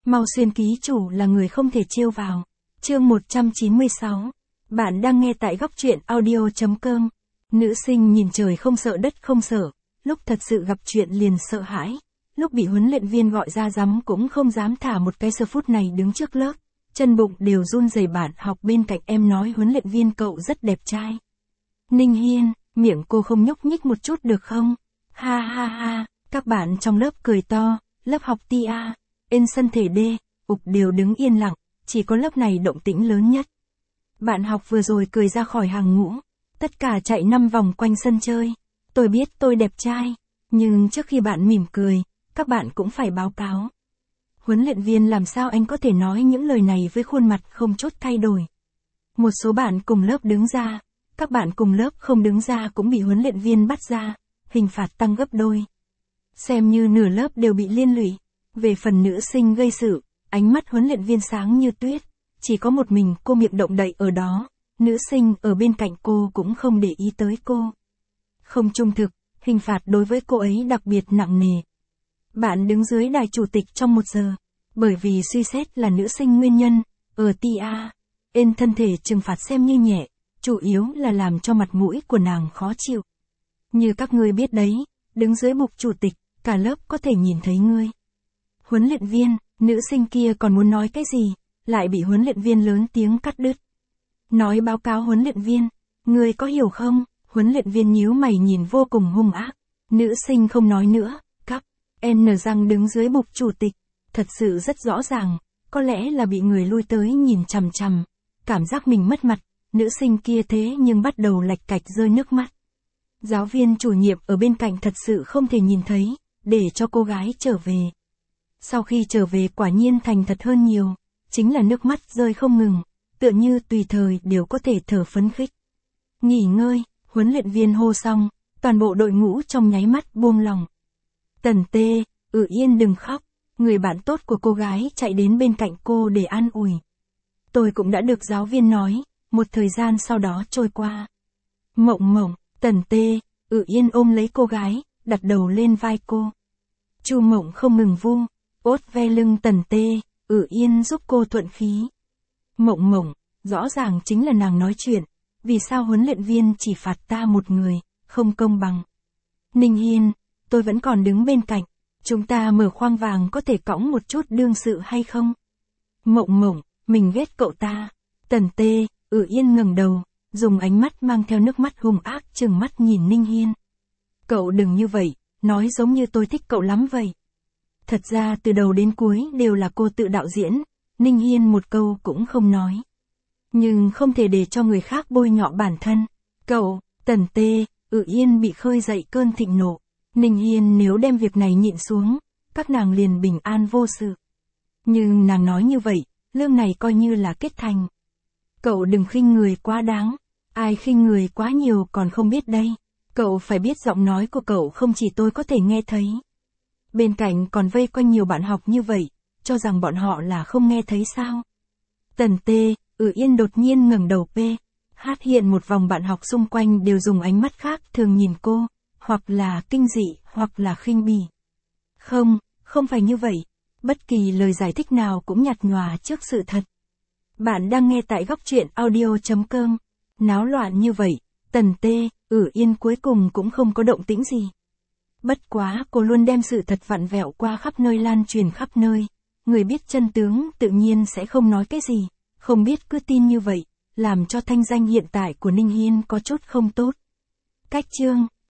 Mau Xuyên ký chủ là người không thể trêu vào. Chương 196. Bạn đang nghe tại góc truyện audio.com. Nữ sinh nhìn trời không sợ đất không sợ, lúc thật sự gặp chuyện liền sợ hãi. Lúc bị huấn luyện viên gọi ra rắm cũng không dám thả một cái giờ phút này đứng trước lớp. Chân bụng đều run rẩy. Bạn học bên cạnh em nói huấn luyện viên cậu rất đẹp trai. Ninh Hiên, miệng cô không nhúc nhích một chút được không? Ha ha ha, các bạn trong lớp cười to, lớp học tia, bên sân thể D, ục đều đứng yên lặng, chỉ có lớp này động tĩnh lớn nhất. Bạn học vừa rồi cười ra khỏi hàng ngũ, tất cả chạy 5 vòng quanh sân chơi. Tôi biết tôi đẹp trai, nhưng trước khi bạn mỉm cười, các bạn cũng phải báo cáo. Huấn luyện viên làm sao anh có thể nói những lời này với khuôn mặt không chút thay đổi. Một số bạn cùng lớp đứng ra, các bạn cùng lớp không đứng ra cũng bị huấn luyện viên bắt ra, hình phạt tăng gấp đôi. Xem như nửa lớp đều bị liên lụy. Về phần nữ sinh gây sự, ánh mắt huấn luyện viên sáng như tuyết, chỉ có một mình cô miệng động đậy ở đó, nữ sinh ở bên cạnh cô cũng không để ý tới cô. Không trung thực, hình phạt đối với cô ấy đặc biệt nặng nề. Bạn đứng dưới đài chủ tịch trong 1 giờ, bởi vì suy xét là nữ sinh nguyên nhân, ở tia, ên thân thể trừng phạt xem như nhẹ, chủ yếu là làm cho mặt mũi của nàng khó chịu. Như các ngươi biết đấy, đứng dưới bục chủ tịch, cả lớp có thể nhìn thấy ngươi. Huấn luyện viên, nữ sinh kia còn muốn nói cái gì, lại bị huấn luyện viên lớn tiếng cắt đứt. Nói báo cáo huấn luyện viên, ngươi có hiểu không? Huấn luyện viên nhíu mày nhìn vô cùng hung ác. Nữ sinh không nói nữa, cắp, N răng đứng dưới bục chủ tịch, thật sự rất rõ ràng, có lẽ là bị người lui tới nhìn chằm chằm, cảm giác mình mất mặt, nữ sinh kia thế nhưng bắt đầu lạch cạch rơi nước mắt. Giáo viên chủ nhiệm ở bên cạnh thật sự không thể nhìn thấy, để cho cô gái trở về. Sau khi trở về quả nhiên thành thật hơn nhiều, chính là nước mắt rơi không ngừng, tựa như tùy thời đều có thể thở phấn khích. Nghỉ ngơi, huấn luyện viên hô xong, toàn bộ đội ngũ trong nháy mắt buông lòng. Tần Tê, yên đừng khóc, người bạn tốt của cô gái chạy đến bên cạnh cô để an ủi. Tôi cũng đã được giáo viên nói, một thời gian sau đó trôi qua. Mộng mộng, Tần Tê, yên ôm lấy cô gái, đặt đầu lên vai cô. Chu Mộng không ngừng vu, ốt ve lưng Tần Tê, yên giúp cô thuận khí. Mộng mộng, rõ ràng chính là nàng nói chuyện, vì sao huấn luyện viên chỉ phạt ta một người, không công bằng. Ninh Hiên, tôi vẫn còn đứng bên cạnh, chúng ta mở khoang vàng có thể cõng một chút đương sự hay không? Mộng mộng, mình ghét cậu ta. Tần Tê, yên ngẩng đầu, dùng ánh mắt mang theo nước mắt hung ác trừng mắt nhìn Ninh Hiên. Cậu đừng như vậy, nói giống như tôi thích cậu lắm vậy. Thật ra từ đầu đến cuối đều là cô tự đạo diễn, Ninh Hiên một câu cũng không nói. Nhưng không thể để cho người khác bôi nhọ bản thân. Cậu, Tần Tê, yên bị khơi dậy cơn thịnh nộ. Ninh Hiên nếu đem việc này nhịn xuống, các nàng liền bình an vô sự. Nhưng nàng nói như vậy, lương này coi như là kết thành. Cậu đừng khinh người quá đáng, ai khinh người quá nhiều còn không biết đây. Cậu phải biết giọng nói của cậu không chỉ tôi có thể nghe thấy. Bên cạnh còn vây quanh nhiều bạn học như vậy, cho rằng bọn họ là không nghe thấy sao. Tần Tê, yên đột nhiên ngẩng đầu hát hiện một vòng bạn học xung quanh đều dùng ánh mắt khác thường nhìn cô, hoặc là kinh dị, hoặc là khinh bỉ. Không, không phải như vậy, bất kỳ lời giải thích nào cũng nhạt nhòa trước sự thật. Bạn đang nghe tại góc truyện audio.com, náo loạn như vậy, Tần Tê, yên cuối cùng cũng không có động tĩnh gì. Bất quá cô luôn đem sự thật vặn vẹo qua khắp nơi lan truyền khắp nơi, người biết chân tướng tự nhiên sẽ không nói cái gì, không biết cứ tin như vậy, làm cho thanh danh hiện tại của Ninh Hiên có chút không tốt. Cách chương